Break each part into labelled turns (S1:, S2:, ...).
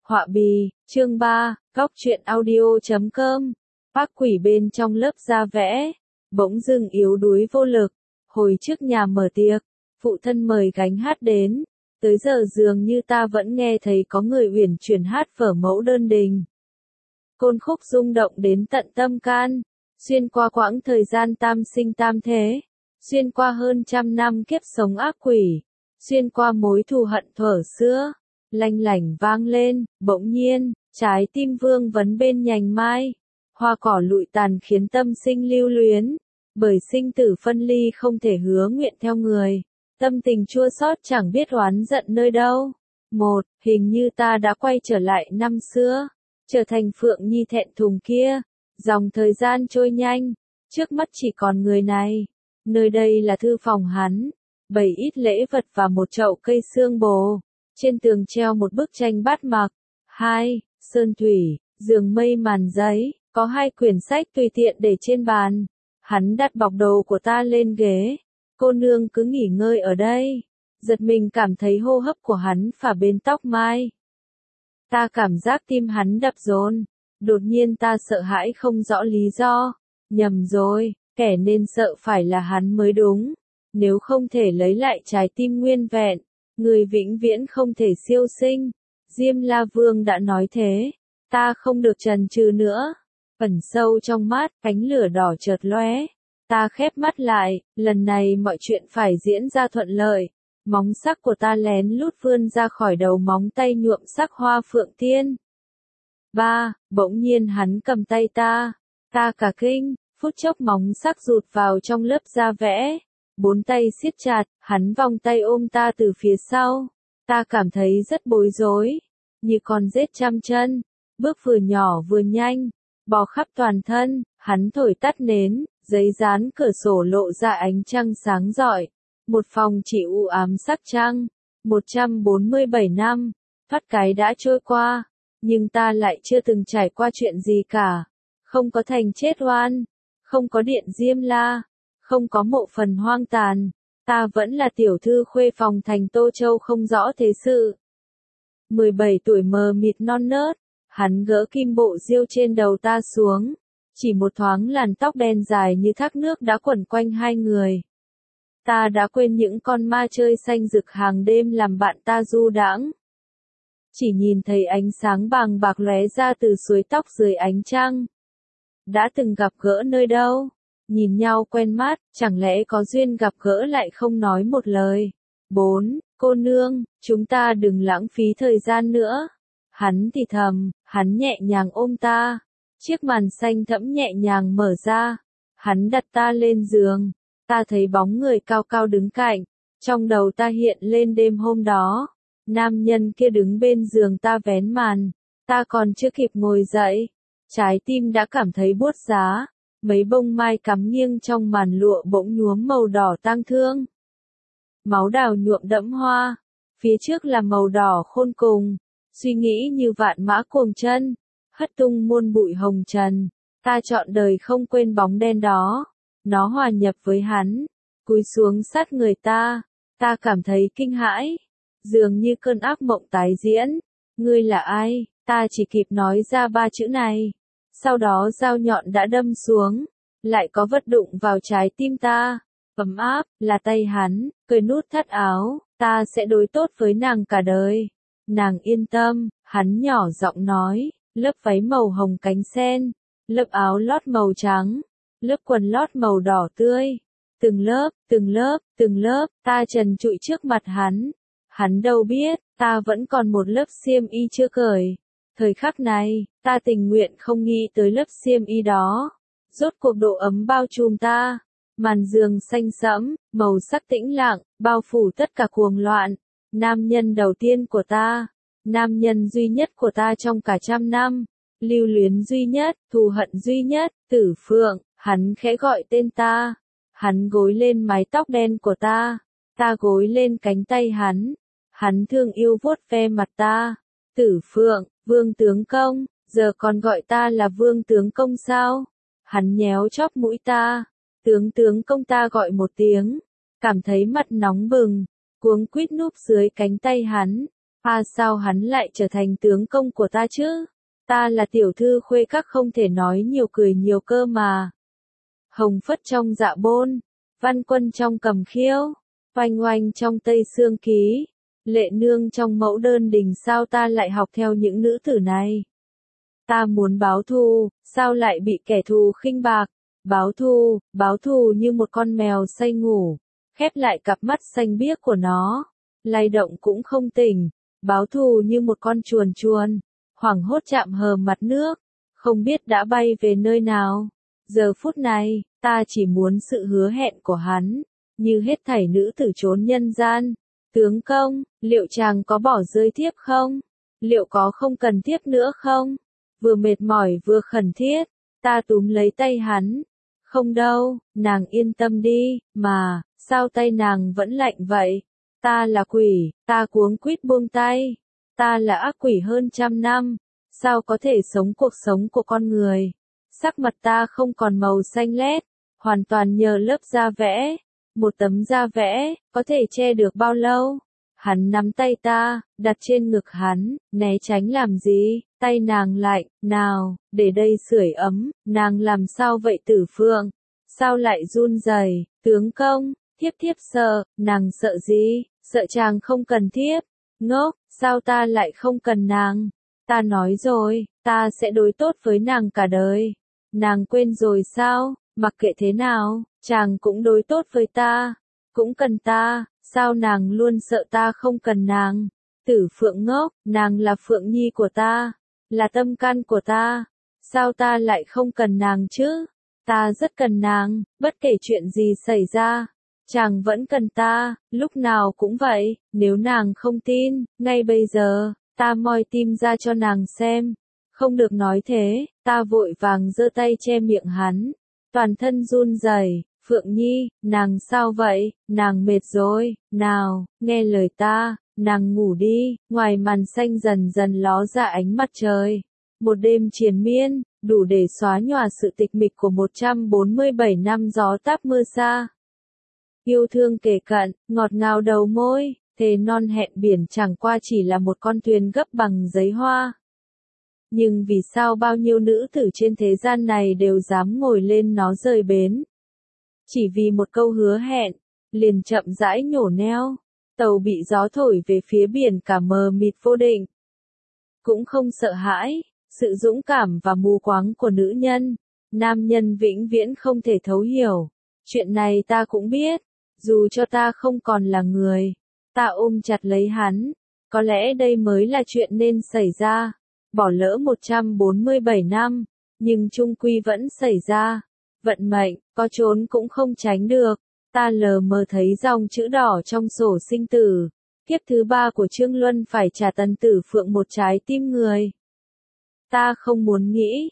S1: Họa bì, chương 3, góc truyện audio.com. Bác quỷ bên trong lớp da vẽ, bỗng dưng yếu đuối vô lực. Hồi trước nhà mở tiệc, phụ thân mời gánh hát đến. Tới giờ dường như ta vẫn nghe thấy có người uyển chuyển hát vở mẫu đơn đình. Côn khúc rung động đến tận tâm can, xuyên qua quãng thời gian tam sinh tam thế, xuyên qua hơn 100 năm kiếp sống ác quỷ, xuyên qua mối thù hận thuở xưa. Lanh lảnh vang lên, bỗng nhiên, trái tim vương vấn bên nhành mai. Hoa cỏ lụi tàn khiến tâm sinh lưu luyến, bởi sinh tử phân ly không thể hứa nguyện theo người. Tâm tình chua xót chẳng biết oán giận nơi đâu. Hình như ta đã quay trở lại năm xưa, trở thành Phượng Nhi thẹn thùng kia. Dòng thời gian trôi nhanh, trước mắt chỉ còn người này. Nơi đây là thư phòng hắn, bày ít lễ vật và một chậu cây xương bồ. Trên tường treo một bức tranh bát mặc. Sơn thủy, giường mây màn giấy, có 2 quyển sách tùy tiện để trên bàn. Hắn đặt bọc đồ của ta lên ghế. Cô nương cứ nghỉ ngơi ở đây. Giật mình cảm thấy hô hấp của hắn phả bên tóc mai. Ta cảm giác tim hắn đập dồn. Đột nhiên ta sợ hãi không rõ lý do. Nhầm rồi, kẻ nên sợ phải là hắn mới đúng. Nếu không thể lấy lại trái tim nguyên vẹn, người vĩnh viễn không thể siêu sinh. Diêm La Vương đã nói thế. Ta không được chần chừ nữa. Ẩn sâu trong mắt, ánh lửa đỏ chợt lóe. Ta khép mắt lại, lần này mọi chuyện phải diễn ra thuận lợi. Móng sắc của ta lén lút vươn ra khỏi đầu móng tay nhuộm sắc hoa phượng tiên. Bỗng nhiên hắn cầm tay ta. Ta cả kinh, phút chốc móng sắc rụt vào trong lớp da vẽ. 4 tay siết chặt, hắn vòng tay ôm ta từ phía sau. Ta cảm thấy rất bối rối, như con rết trăm chân, bước vừa nhỏ vừa nhanh, bò khắp toàn thân. Hắn thổi tắt nến, giấy dán cửa sổ lộ ra ánh trăng sáng rọi. Một phòng chỉ u ám sắc trăng. 147 năm, thoát cái đã trôi qua, nhưng ta lại chưa từng trải qua chuyện gì cả. Không có thành chết oan, không có điện Diêm La, không có mộ phần hoang tàn. Ta vẫn là tiểu thư khuê phòng thành Tô Châu không rõ thế sự. 17 tuổi mờ mịt non nớt, hắn gỡ kim bộ diêu trên đầu ta xuống. Chỉ một thoáng làn tóc đen dài như thác nước đã quẩn quanh hai người. Ta đã quên những con ma chơi xanh rực hàng đêm làm bạn ta du đãng. Chỉ nhìn thấy ánh sáng bàng bạc lóe ra từ suối tóc dưới ánh trăng. Đã từng gặp gỡ nơi đâu? Nhìn nhau quen mắt, chẳng lẽ có duyên gặp gỡ lại không nói một lời. Cô nương, chúng ta đừng lãng phí thời gian nữa. Hắn thì thầm, hắn nhẹ nhàng ôm ta. Chiếc màn xanh thẫm nhẹ nhàng mở ra. Hắn đặt ta lên giường. Ta thấy bóng người cao cao đứng cạnh. Trong đầu ta hiện lên đêm hôm đó. Nam nhân kia đứng bên giường ta vén màn. Ta còn chưa kịp ngồi dậy. Trái tim đã cảm thấy buốt giá. Mấy bông mai cắm nghiêng trong màn lụa bỗng nhuốm màu đỏ tang thương. Máu đào nhuộm đẫm hoa. Phía trước là màu đỏ khôn cùng. Suy nghĩ như vạn mã cuồng chân. Hất tung muôn bụi hồng trần. Ta trọn đời không quên bóng đen đó. Nó hòa nhập với hắn. Cúi xuống sát người ta. Ta cảm thấy kinh hãi. Dường như cơn ác mộng tái diễn. Ngươi là ai? Ta chỉ kịp nói ra 3 chữ này. Sau đó dao nhọn đã đâm xuống. Lại có vật đụng vào trái tim ta. Ấm áp, là tay hắn. Cởi nút thắt áo. Ta sẽ đối tốt với nàng cả đời. Nàng yên tâm, hắn nhỏ giọng nói. Lớp váy màu hồng cánh sen. Lớp áo lót màu trắng. Lớp quần lót màu đỏ tươi. Từng lớp, ta trần trụi trước mặt hắn. Hắn đâu biết, ta vẫn còn một lớp xiêm y chưa cởi. Thời khắc này, ta tình nguyện không nghĩ tới lớp xiêm y đó. Rốt cuộc độ ấm bao trùm ta. Màn giường xanh sẫm, màu sắc tĩnh lặng, bao phủ tất cả cuồng loạn. Nam nhân đầu tiên của ta. Nam nhân duy nhất của ta trong cả 100 năm. Lưu luyến duy nhất, thù hận duy nhất, Tử Phượng. Hắn khẽ gọi tên ta. Hắn gối lên mái tóc đen của ta. Ta gối lên cánh tay hắn. Hắn thương yêu vuốt ve mặt ta. Tử Phượng, Vương tướng công, giờ còn gọi ta là Vương tướng công sao? Hắn nhéo chóp mũi ta. Tướng công ta gọi một tiếng. Cảm thấy mặt nóng bừng. Cuống quýt núp dưới cánh tay hắn. Sao hắn lại trở thành tướng công của ta chứ? Ta là tiểu thư khuê các không thể nói nhiều cười nhiều cơ mà. Hồng phất trong dạ bôn, văn quân trong cầm khiếu, oanh oanh trong tây xương ký, lệ nương trong mẫu đơn đình, sao ta lại học theo những nữ tử này? Ta muốn báo thù, sao lại bị kẻ thù khinh bạc? Báo thù như một con mèo say ngủ, khép lại cặp mắt xanh biếc của nó, lay động cũng không tỉnh. Báo thù như một con chuồn chuồn, hoảng hốt chạm hờ mặt nước, không biết đã bay về nơi nào. Giờ phút này, ta chỉ muốn sự hứa hẹn của hắn, như hết thảy nữ tử trốn nhân gian. Tướng công, liệu chàng có bỏ rơi thiếp không? Liệu có không cần thiếp nữa không? Vừa mệt mỏi vừa khẩn thiết, ta túm lấy tay hắn. Không đâu, nàng yên tâm đi, mà, sao tay nàng vẫn lạnh vậy? Ta là quỷ, ta cuống quýt buông tay. Ta là ác quỷ hơn 100 năm, sao có thể sống cuộc sống của con người? Sắc mặt ta không còn màu xanh lét, hoàn toàn nhờ lớp da vẽ. Một tấm da vẽ, có thể che được bao lâu? Hắn nắm tay ta, đặt trên ngực hắn, né tránh làm gì? Tay nàng lạnh, nào, để đây sưởi ấm. Nàng làm sao vậy Tử Phượng? Sao lại run rẩy? Tướng công, thiếp sợ. Nàng sợ gì? Sợ chàng không cần thiếp. Ngốc, sao ta lại không cần nàng? Ta nói rồi, ta sẽ đối tốt với nàng cả đời. Nàng quên rồi sao? Mặc kệ thế nào, chàng cũng đối tốt với ta, cũng cần ta, sao nàng luôn sợ ta không cần nàng? Tử Phượng ngốc, nàng là Phượng Nhi của ta, là tâm can của ta, sao ta lại không cần nàng chứ? Ta rất cần nàng, bất kể chuyện gì xảy ra, chàng vẫn cần ta, lúc nào cũng vậy. Nếu nàng không tin, ngay bây giờ, ta moi tim ra cho nàng xem. Không được nói thế, ta vội vàng giơ tay che miệng hắn, toàn thân run rẩy. Phượng Nhi, nàng sao vậy? Nàng mệt rồi, nào, nghe lời ta, nàng ngủ đi. Ngoài màn xanh dần dần ló ra ánh mặt trời. Một đêm triền miên, đủ để xóa nhòa sự tịch mịch của 147 năm gió táp mưa xa. Yêu thương kề cận, ngọt ngào đầu môi, thề non hẹn biển chẳng qua chỉ là một con thuyền gấp bằng giấy hoa. Nhưng vì sao bao nhiêu nữ tử trên thế gian này đều dám ngồi lên nó rời bến? Chỉ vì một câu hứa hẹn, liền chậm rãi nhổ neo. Tàu bị gió thổi về phía biển cả mờ mịt vô định. Cũng không sợ hãi, sự dũng cảm và mù quáng của nữ nhân, nam nhân vĩnh viễn không thể thấu hiểu. Chuyện này ta cũng biết, dù cho ta không còn là người, ta ôm chặt lấy hắn, có lẽ đây mới là chuyện nên xảy ra. Bỏ lỡ 147 năm, nhưng chung quy vẫn xảy ra. Vận mệnh, có trốn cũng không tránh được. Ta lờ mờ thấy dòng chữ đỏ trong sổ sinh tử. Kiếp thứ 3 của Trương Luân phải trả Tần Tử Phượng một trái tim người. Ta không muốn nghĩ,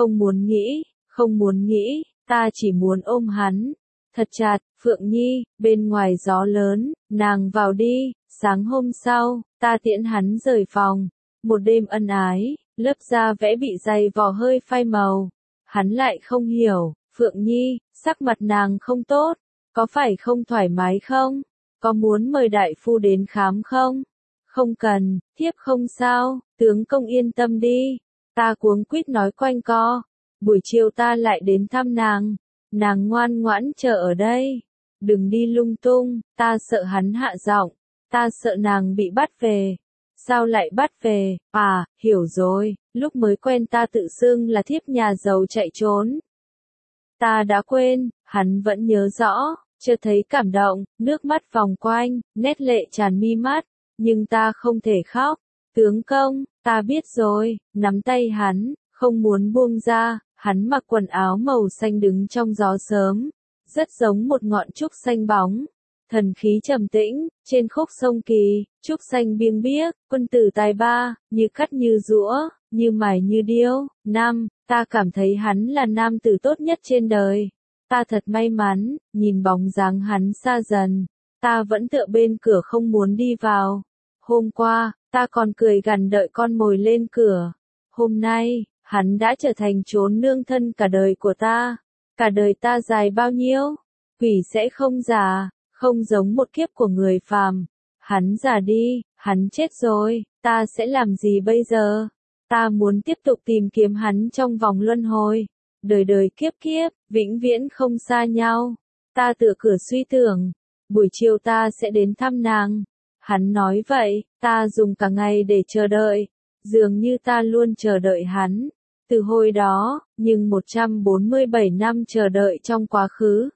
S1: không muốn nghĩ, ta chỉ muốn ôm hắn. Thật chặt, Phượng Nhi, bên ngoài gió lớn, nàng vào đi. Sáng hôm sau, ta tiễn hắn rời phòng. Một đêm ân ái, lớp da vẽ bị dày vò hơi phai màu. Hắn lại không hiểu, Phượng Nhi, sắc mặt nàng không tốt, có phải không thoải mái không? Có muốn mời đại phu đến khám không? Không cần, thiếp không sao, tướng công yên tâm đi. Ta cuống quýt nói quanh co. Buổi chiều ta lại đến thăm nàng. Nàng ngoan ngoãn chờ ở đây. Đừng đi lung tung, ta sợ hắn hạ giọng. Ta sợ nàng bị bắt về. Sao lại bắt về? À, hiểu rồi, lúc mới quen ta tự xưng là thiếp nhà giàu chạy trốn. Ta đã quên, hắn vẫn nhớ rõ, chợt thấy cảm động, nước mắt vòng quanh, nét lệ tràn mi mắt, nhưng ta không thể khóc. Tướng công, ta biết rồi, nắm tay hắn, không muốn buông ra. Hắn mặc quần áo màu xanh đứng trong gió sớm, rất giống một ngọn trúc xanh bóng. Thần khí trầm tĩnh, trên khúc sông Kỳ, trúc xanh biêng biếc, quân tử tài ba, như cắt như giũa, như mài như điêu. Ta cảm thấy hắn là nam tử tốt nhất trên đời. Ta thật may mắn, nhìn bóng dáng hắn xa dần. Ta vẫn tựa bên cửa không muốn đi vào. Hôm qua, ta còn cười gằn đợi con mồi lên cửa. Hôm nay, hắn đã trở thành chốn nương thân cả đời của ta. Cả đời ta dài bao nhiêu? Quỷ sẽ không già, không giống một kiếp của người phàm. Hắn già đi, Hắn chết rồi, ta sẽ làm gì bây giờ? Ta muốn tiếp tục tìm kiếm hắn trong vòng luân hồi. Đời đời kiếp kiếp, vĩnh viễn không xa nhau. Ta tựa cửa suy tưởng, buổi chiều ta sẽ đến thăm nàng. Hắn nói vậy, ta dùng cả ngày để chờ đợi. Dường như ta luôn chờ đợi hắn. Từ hồi đó, nhưng 147 năm chờ đợi trong quá khứ.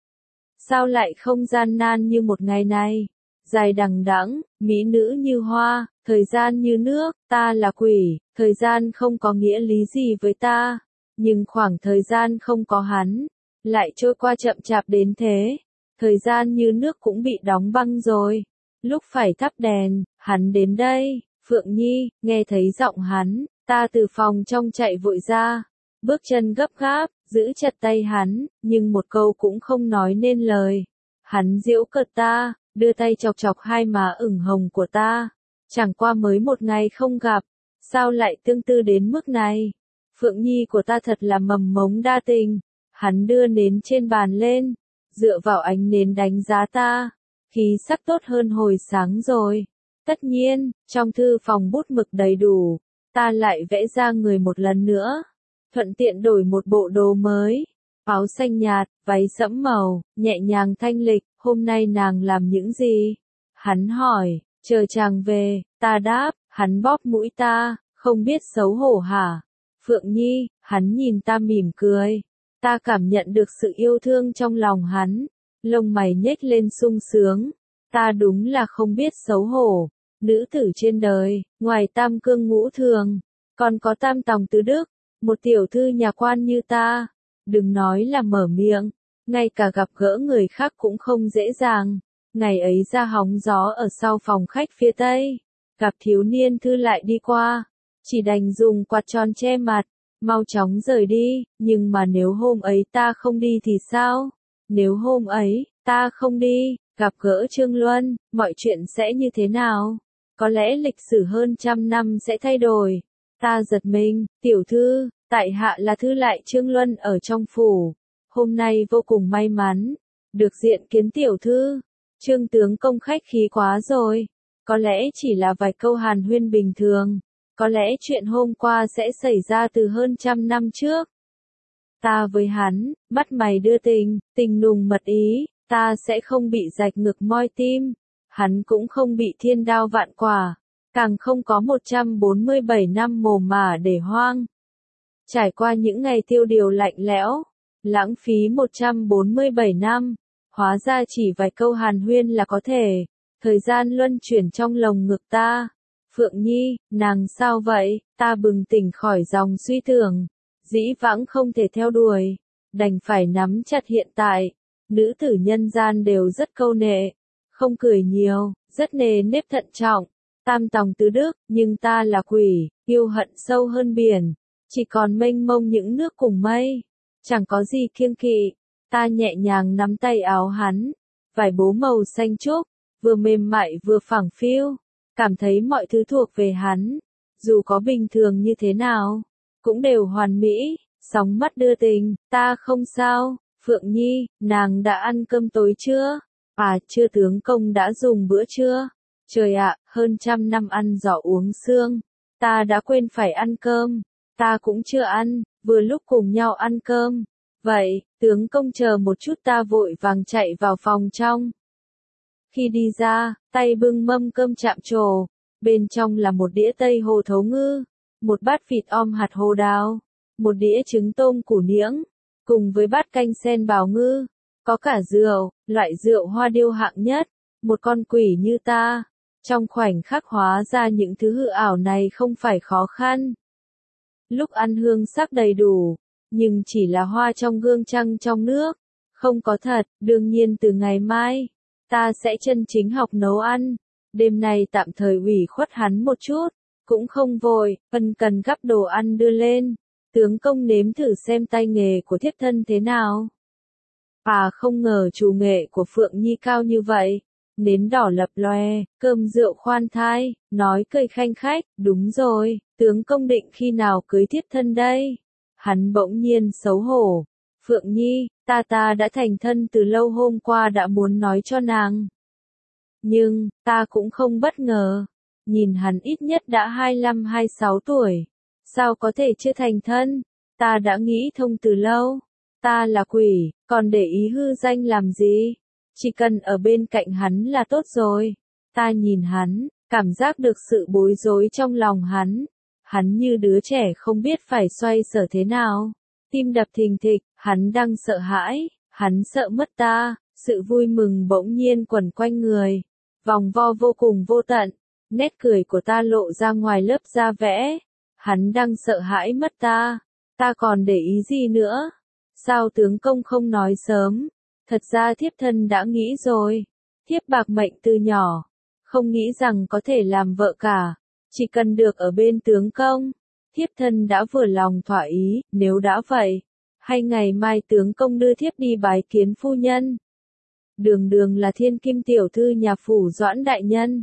S1: Sao lại không gian nan như một ngày này? Dài đằng đẵng, mỹ nữ như hoa, thời gian như nước, ta là quỷ, thời gian không có nghĩa lý gì với ta. Nhưng khoảng thời gian không có hắn, lại trôi qua chậm chạp đến thế. Thời gian như nước cũng bị đóng băng rồi. Lúc phải thắp đèn, hắn đến đây. Phượng Nhi, nghe thấy giọng hắn, ta từ phòng trong chạy vội ra. Bước chân gấp gáp, giữ chặt tay hắn, nhưng một câu cũng không nói nên lời. Hắn giễu cợt ta, đưa tay chọc chọc hai má ửng hồng của ta. Chẳng qua mới một ngày không gặp, sao lại tương tư đến mức này? Phượng Nhi của ta thật là mầm mống đa tình. Hắn đưa nến trên bàn lên, dựa vào ánh nến đánh giá ta. Khí sắc tốt hơn hồi sáng rồi. Tất nhiên, trong thư phòng bút mực đầy đủ, ta lại vẽ ra người một lần nữa. Thuận tiện đổi một bộ đồ mới. Áo xanh nhạt, váy sẫm màu, nhẹ nhàng thanh lịch. Hôm nay nàng làm những gì? Hắn hỏi, chờ chàng về, ta đáp, hắn bóp mũi ta, không biết xấu hổ hả? Phượng Nhi, hắn nhìn ta mỉm cười. Ta cảm nhận được sự yêu thương trong lòng hắn. Lông mày nhếch lên sung sướng. Ta đúng là không biết xấu hổ. Nữ tử trên đời, ngoài tam cương ngũ thường, còn có tam tòng tứ đức. Một tiểu thư nhà quan như ta, đừng nói là mở miệng, ngay cả gặp gỡ người khác cũng không dễ dàng. Ngày ấy ra hóng gió ở sau phòng khách phía tây, gặp thiếu niên thư lại đi qua, chỉ đành dùng quạt tròn che mặt, mau chóng rời đi. Nhưng mà nếu hôm ấy ta không đi thì sao? Nếu hôm ấy ta không đi, gặp gỡ Trương Luân, mọi chuyện sẽ như thế nào? Có lẽ lịch sử hơn 100 năm sẽ thay đổi. Ta giật mình, tiểu thư, tại hạ là thư lại Trương Luân ở trong phủ. Hôm nay vô cùng may mắn, được diện kiến tiểu thư. Trương tướng công khách khí quá rồi. Có lẽ chỉ là vài câu hàn huyên bình thường. Có lẽ chuyện hôm qua sẽ xảy ra từ hơn 100 năm trước. Ta với hắn, mắt mày đưa tình, tình nùng mật ý, ta sẽ không bị rạch ngực moi tim. Hắn cũng không bị thiên đao vạn quả, càng không có 147 năm mồ mả để hoang. Trải qua những ngày tiêu điều lạnh lẽo, lãng phí 147 năm, hóa ra chỉ vài câu hàn huyên là có thể. Thời gian luân chuyển trong lồng ngực ta. Phượng Nhi, nàng sao vậy? Ta bừng tỉnh khỏi dòng suy tưởng, dĩ vãng không thể theo đuổi, đành phải nắm chặt hiện tại. Nữ tử nhân gian đều rất câu nệ, không cười nhiều, rất nề nếp thận trọng, tam tòng tứ đức. Nhưng ta là quỷ, yêu hận sâu hơn biển, chỉ còn mênh mông những nước cùng mây, chẳng có gì kiêng kỵ. Ta nhẹ nhàng nắm tay áo hắn, vải bố màu xanh trúc, vừa mềm mại vừa phẳng phiu, cảm thấy mọi thứ thuộc về hắn, dù có bình thường như thế nào, cũng đều hoàn mỹ. Sóng mắt đưa tình, ta không sao. Phượng Nhi, nàng đã ăn cơm tối chưa? À, chưa, tướng công đã dùng bữa trưa. Trời ạ, hơn 100 năm ăn giỏ uống xương, ta đã quên phải ăn cơm. Ta cũng chưa ăn, vừa lúc cùng nhau ăn cơm. Vậy, tướng công chờ một chút, ta vội vàng chạy vào phòng trong. Khi đi ra, tay bưng mâm cơm chạm trổ, bên trong là một đĩa tây hồ thấu ngư, một bát vịt om hạt hồ đào, một đĩa trứng tôm củ niễng, cùng với bát canh sen bào ngư, có cả rượu, loại rượu hoa điêu hạng nhất. Một con quỷ như ta, trong khoảnh khắc hóa ra những thứ hư ảo này không phải khó khăn. Lúc ăn hương sắc đầy đủ, nhưng chỉ là hoa trong gương trăng trong nước, không có thật. Đương nhiên từ ngày mai, ta sẽ chân chính học nấu ăn. Đêm nay tạm thời ủy khuất hắn một chút, cũng không vội, ân cần gắp đồ ăn đưa lên. Tướng công nếm thử xem tay nghề của thiếp thân thế nào. À, không ngờ chủ nghệ của Phượng Nhi cao như vậy. Nến đỏ lập loè, cơm rượu khoan thai, nói cười khanh khách. Đúng rồi, tướng công định khi nào cưới thiếp thân đây? Hắn bỗng nhiên xấu hổ. Phượng Nhi, ta đã thành thân từ lâu, hôm qua đã muốn nói cho nàng. Nhưng, ta cũng không bất ngờ. nhìn hắn ít nhất đã 25-26 tuổi. Sao có thể chưa thành thân? Ta đã nghĩ thông từ lâu. Ta là quỷ, còn để ý hư danh làm gì? Chỉ cần ở bên cạnh hắn là tốt rồi. Ta nhìn hắn, cảm giác được sự bối rối trong lòng hắn. Hắn như đứa trẻ không biết phải xoay sở thế nào. Tim đập thình thịch, hắn đang sợ hãi, hắn sợ mất ta. Sự vui mừng bỗng nhiên quẩn quanh người. Vòng vo vô cùng vô tận. Nét cười của ta lộ ra ngoài lớp da vẽ. Hắn đang sợ hãi mất ta. Ta còn để ý gì nữa? Sao tướng công không nói sớm? Thật ra thiếp thân đã nghĩ rồi. Thiếp bạc mệnh từ nhỏ. Không nghĩ rằng có thể làm vợ cả. Chỉ cần được ở bên tướng công. Thiếp thân đã vừa lòng thỏa ý, nếu đã vậy. Hay ngày mai tướng công đưa thiếp đi bái kiến phu nhân. Đường đường là thiên kim tiểu thư nhà phủ Doãn đại nhân.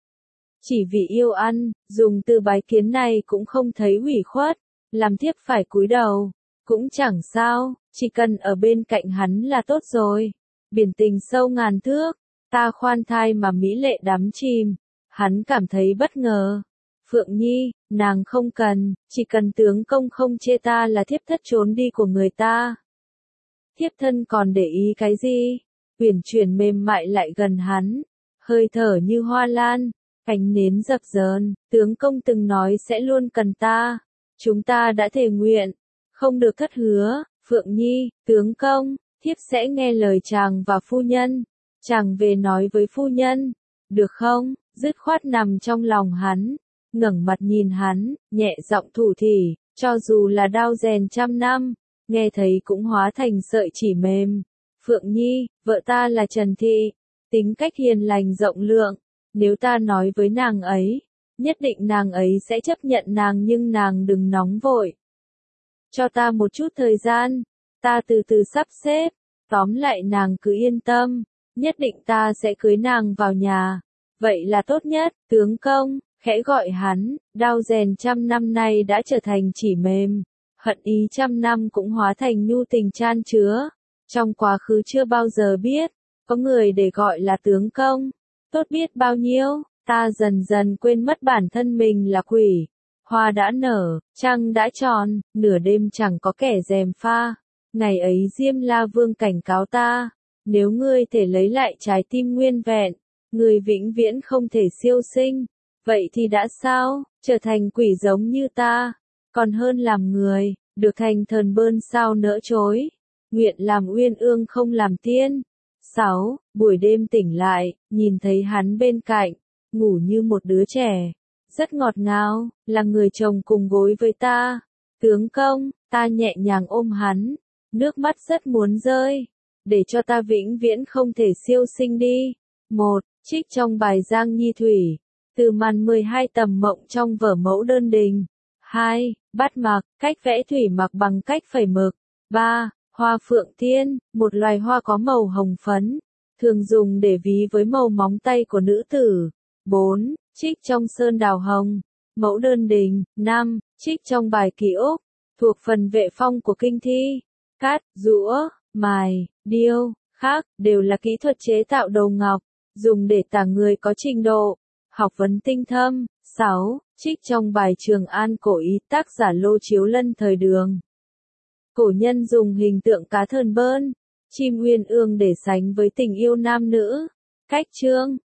S1: Chỉ vì yêu ăn, dùng từ bái kiến này cũng không thấy ủy khuất. Làm thiếp phải cúi đầu. Cũng chẳng sao, chỉ cần ở bên cạnh hắn là tốt rồi. Biển tình sâu ngàn thước, ta khoan thai mà mỹ lệ đắm chìm. Hắn cảm thấy bất ngờ. Phượng Nhi, nàng không cần, chỉ cần tướng công không chê ta là thiếp thất trốn đi của người ta. Thiếp thân còn để ý cái gì? Uyển chuyển mềm mại lại gần hắn, hơi thở như hoa lan, cánh nến dập dờn, tướng công từng nói sẽ luôn cần ta. Chúng ta đã thề nguyện, không được thất hứa. Phượng Nhi, tướng công, thiếp sẽ nghe lời chàng và phu nhân. Chàng về nói với phu nhân, được không? Dứt khoát nằm trong lòng hắn, ngẩng mặt nhìn hắn, nhẹ giọng thủ thỉ, cho dù là đao rèn trăm năm, nghe thấy cũng hóa thành sợi chỉ mềm. Phượng Nhi, vợ ta là Trần Thị, tính cách hiền lành rộng lượng, nếu ta nói với nàng ấy, nhất định nàng ấy sẽ chấp nhận nàng, nhưng nàng đừng nóng vội. Cho ta một chút thời gian, ta từ từ sắp xếp, tóm lại nàng cứ yên tâm, nhất định ta sẽ cưới nàng vào nhà. Vậy là tốt nhất, tướng công, khẽ gọi hắn, đao rèn trăm năm nay đã trở thành chỉ mềm, hận ý trăm năm cũng hóa thành nhu tình chan chứa. Trong quá khứ chưa bao giờ biết, có người để gọi là tướng công, tốt biết bao nhiêu, ta dần dần quên mất bản thân mình là quỷ. Hoa đã nở, trăng đã tròn, nửa đêm chẳng có kẻ gièm pha. Ngày ấy Diêm La Vương cảnh cáo ta, nếu ngươi thể lấy lại trái tim nguyên vẹn, ngươi vĩnh viễn không thể siêu sinh. Vậy thì đã sao, trở thành quỷ giống như ta, còn hơn làm người, được thành thần bơn sao nỡ chối. Nguyện làm uyên ương không làm tiên. 6. Buổi đêm tỉnh lại, nhìn thấy hắn bên cạnh, ngủ như một đứa trẻ. Rất ngọt ngào, là người chồng cùng gối với ta. Tướng công, ta nhẹ nhàng ôm hắn, nước mắt rất muốn rơi. Để cho ta vĩnh viễn không thể siêu sinh đi. 1. Trích trong bài Giang Nhi Thủy. Từ màn 12 tầm mộng trong vở mẫu đơn đình. 2. Bát mặc, cách vẽ thủy mặc bằng cách phẩy mực. 3. Hoa phượng tiên, một loài hoa có màu hồng phấn, thường dùng để ví với màu móng tay của nữ tử. 4. Trích trong sơn đào hồng, mẫu đơn đình. 5. Trích trong bài ký ức, thuộc phần vệ phong của kinh thi. Cát, giũa, mài, điêu, khắc, đều là kỹ thuật chế tạo đầu ngọc, dùng để tả người có trình độ, học vấn tinh thâm. 6. Trích trong bài Trường An cổ ý, tác giả Lô Chiếu Lân thời Đường. Cổ nhân dùng hình tượng cá thờn bơn, chim uyên ương để sánh với tình yêu nam nữ. Cách chương